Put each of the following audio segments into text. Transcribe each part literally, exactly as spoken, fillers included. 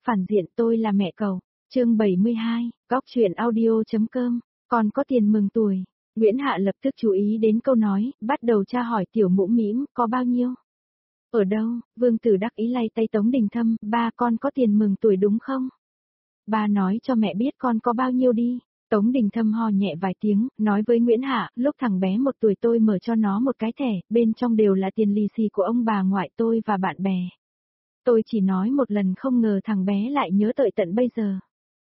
phản diện tôi là mẹ cậu. Chương bảy mươi hai, góc truyện audio.com, còn có tiền mừng tuổi. Nguyễn Hạ lập tức chú ý đến câu nói, bắt đầu tra hỏi tiểu mũ mĩm, có bao nhiêu? Ở đâu? Vương Tử đắc ý lay tay Tống Đình Thâm, ba con có tiền mừng tuổi đúng không? Ba nói cho mẹ biết con có bao nhiêu đi. Tống Đình Thâm ho nhẹ vài tiếng, nói với Nguyễn Hạ, lúc thằng bé một tuổi tôi mở cho nó một cái thẻ, bên trong đều là tiền lì xì của ông bà ngoại tôi và bạn bè. Tôi chỉ nói một lần không ngờ thằng bé lại nhớ tợi tận bây giờ.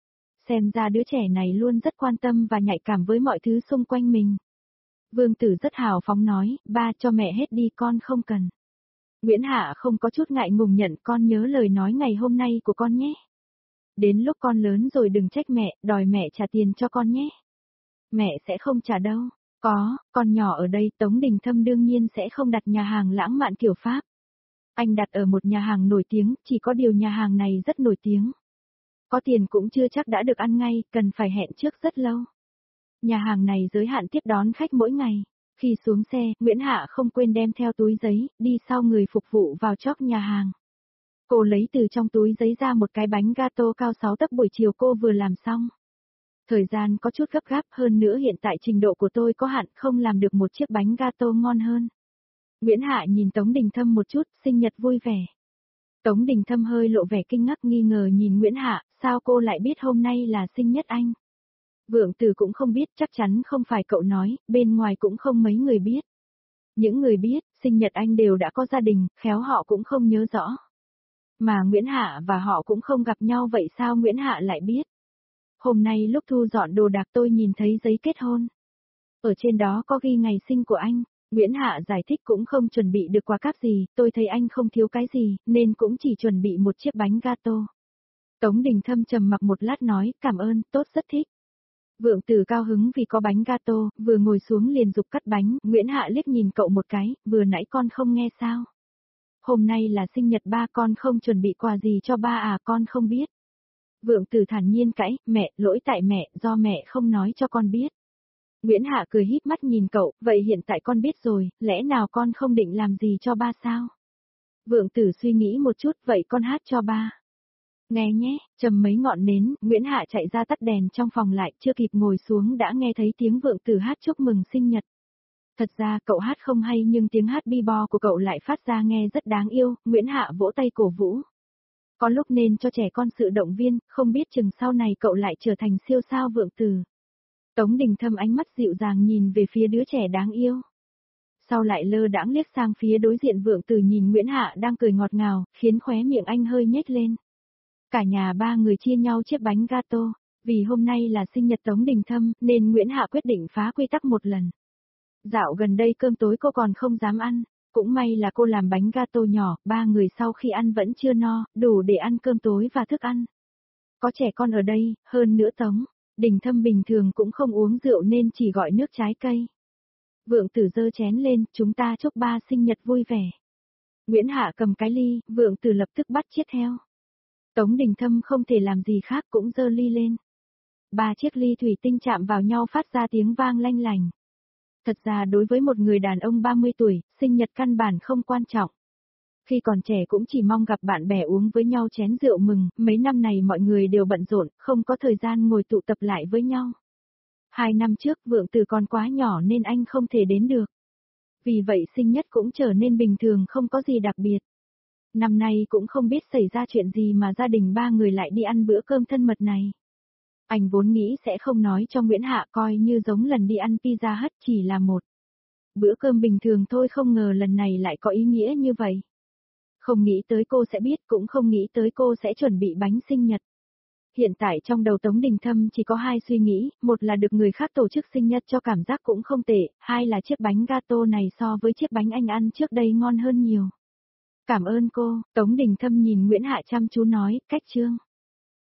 Xem ra đứa trẻ này luôn rất quan tâm và nhạy cảm với mọi thứ xung quanh mình. Vương Tử rất hào phóng nói, ba cho mẹ hết đi con không cần. Nguyễn Hạ không có chút ngại ngùng nhận, con nhớ lời nói ngày hôm nay của con nhé. Đến lúc con lớn rồi đừng trách mẹ, đòi mẹ trả tiền cho con nhé. Mẹ sẽ không trả đâu. Có, con nhỏ ở đây Tống Đình Thâm đương nhiên sẽ không đặt nhà hàng lãng mạn kiểu Pháp. Anh đặt ở một nhà hàng nổi tiếng, chỉ có điều nhà hàng này rất nổi tiếng. Có tiền cũng chưa chắc đã được ăn ngay, cần phải hẹn trước rất lâu. Nhà hàng này giới hạn tiếp đón khách mỗi ngày. Khi xuống xe, Nguyễn Hạ không quên đem theo túi giấy, đi sau người phục vụ vào chóp nhà hàng. Cô lấy từ trong túi giấy ra một cái bánh gato cao sáu tấc buổi chiều cô vừa làm xong. Thời gian có chút gấp gáp, hơn nữa hiện tại trình độ của tôi có hạn, không làm được một chiếc bánh gato ngon hơn. Nguyễn Hạ nhìn Tống Đình Thâm một chút, sinh nhật vui vẻ. Tống Đình Thâm hơi lộ vẻ kinh ngạc nghi ngờ nhìn Nguyễn Hạ, sao cô lại biết hôm nay là sinh nhật anh? Vượng Tử cũng không biết, chắc chắn không phải cậu nói, bên ngoài cũng không mấy người biết. Những người biết, sinh nhật anh đều đã có gia đình, khéo họ cũng không nhớ rõ. Mà Nguyễn Hạ và họ cũng không gặp nhau, vậy sao Nguyễn Hạ lại biết? Hôm nay lúc thu dọn đồ đạc tôi nhìn thấy giấy kết hôn. Ở trên đó có ghi ngày sinh của anh. Nguyễn Hạ giải thích cũng không chuẩn bị được quà cáp gì, tôi thấy anh không thiếu cái gì, nên cũng chỉ chuẩn bị một chiếc bánh gato. Tống Đình Thâm trầm mặc một lát nói, cảm ơn, tốt rất thích. Vượng Tử cao hứng vì có bánh gato, vừa ngồi xuống liền giục cắt bánh, Nguyễn Hạ liếc nhìn cậu một cái, vừa nãy con không nghe sao? Hôm nay là sinh nhật ba, con không chuẩn bị quà gì cho ba à, con không biết. Vượng Tử thản nhiên cãi, mẹ, lỗi tại mẹ, do mẹ không nói cho con biết. Nguyễn Hạ cười híp mắt nhìn cậu, vậy hiện tại con biết rồi, lẽ nào con không định làm gì cho ba sao? Vượng Tử suy nghĩ một chút, vậy con hát cho ba. Nghe nhé, châm mấy ngọn nến, Nguyễn Hạ chạy ra tắt đèn trong phòng lại, chưa kịp ngồi xuống đã nghe thấy tiếng Vượng Tử hát chúc mừng sinh nhật. Thật ra cậu hát không hay nhưng tiếng hát bi-bo của cậu lại phát ra nghe rất đáng yêu, Nguyễn Hạ vỗ tay cổ vũ. Có lúc nên cho trẻ con sự động viên, không biết chừng sau này cậu lại trở thành siêu sao Vượng Tử. Tống Đình Thâm ánh mắt dịu dàng nhìn về phía đứa trẻ đáng yêu. Sau lại lơ đãng liếc sang phía đối diện Vượng Tử nhìn Nguyễn Hạ đang cười ngọt ngào, khiến khóe miệng anh hơi nhếch lên. Cả nhà ba người chia nhau chiếc bánh gato, vì hôm nay là sinh nhật Tống Đình Thâm nên Nguyễn Hạ quyết định phá quy tắc một lần. Dạo gần đây cơm tối cô còn không dám ăn, cũng may là cô làm bánh gato nhỏ, ba người sau khi ăn vẫn chưa no, đủ để ăn cơm tối và thức ăn. Có trẻ con ở đây, hơn nữa Tống Đình Thâm bình thường cũng không uống rượu nên chỉ gọi nước trái cây. Vượng Tử giơ chén lên, chúng ta chúc ba sinh nhật vui vẻ. Nguyễn Hạ cầm cái ly, Vượng Tử lập tức bắt chiết theo. Tống Đình Thâm không thể làm gì khác cũng giơ ly lên. Ba chiếc ly thủy tinh chạm vào nhau phát ra tiếng vang lanh lành. Thật ra đối với một người đàn ông ba mươi tuổi, sinh nhật căn bản không quan trọng. Khi còn trẻ cũng chỉ mong gặp bạn bè uống với nhau chén rượu mừng, mấy năm này mọi người đều bận rộn, không có thời gian ngồi tụ tập lại với nhau. Hai năm trước Vượng Tử còn quá nhỏ nên anh không thể đến được. Vì vậy sinh nhật cũng trở nên bình thường không có gì đặc biệt. Năm nay cũng không biết xảy ra chuyện gì mà gia đình ba người lại đi ăn bữa cơm thân mật này. Anh vốn nghĩ sẽ không nói cho Nguyễn Hạ coi như giống lần đi ăn Pizza Hut chỉ là một bữa cơm bình thường thôi, không ngờ lần này lại có ý nghĩa như vậy. Không nghĩ tới cô sẽ biết, cũng không nghĩ tới cô sẽ chuẩn bị bánh sinh nhật. Hiện tại trong đầu Tống Đình Thâm chỉ có hai suy nghĩ, một là được người khác tổ chức sinh nhật cho cảm giác cũng không tệ, hai là chiếc bánh gato này so với chiếc bánh anh ăn trước đây ngon hơn nhiều. Cảm ơn cô, Tống Đình Thâm nhìn Nguyễn Hạ chăm chú nói, cách chương.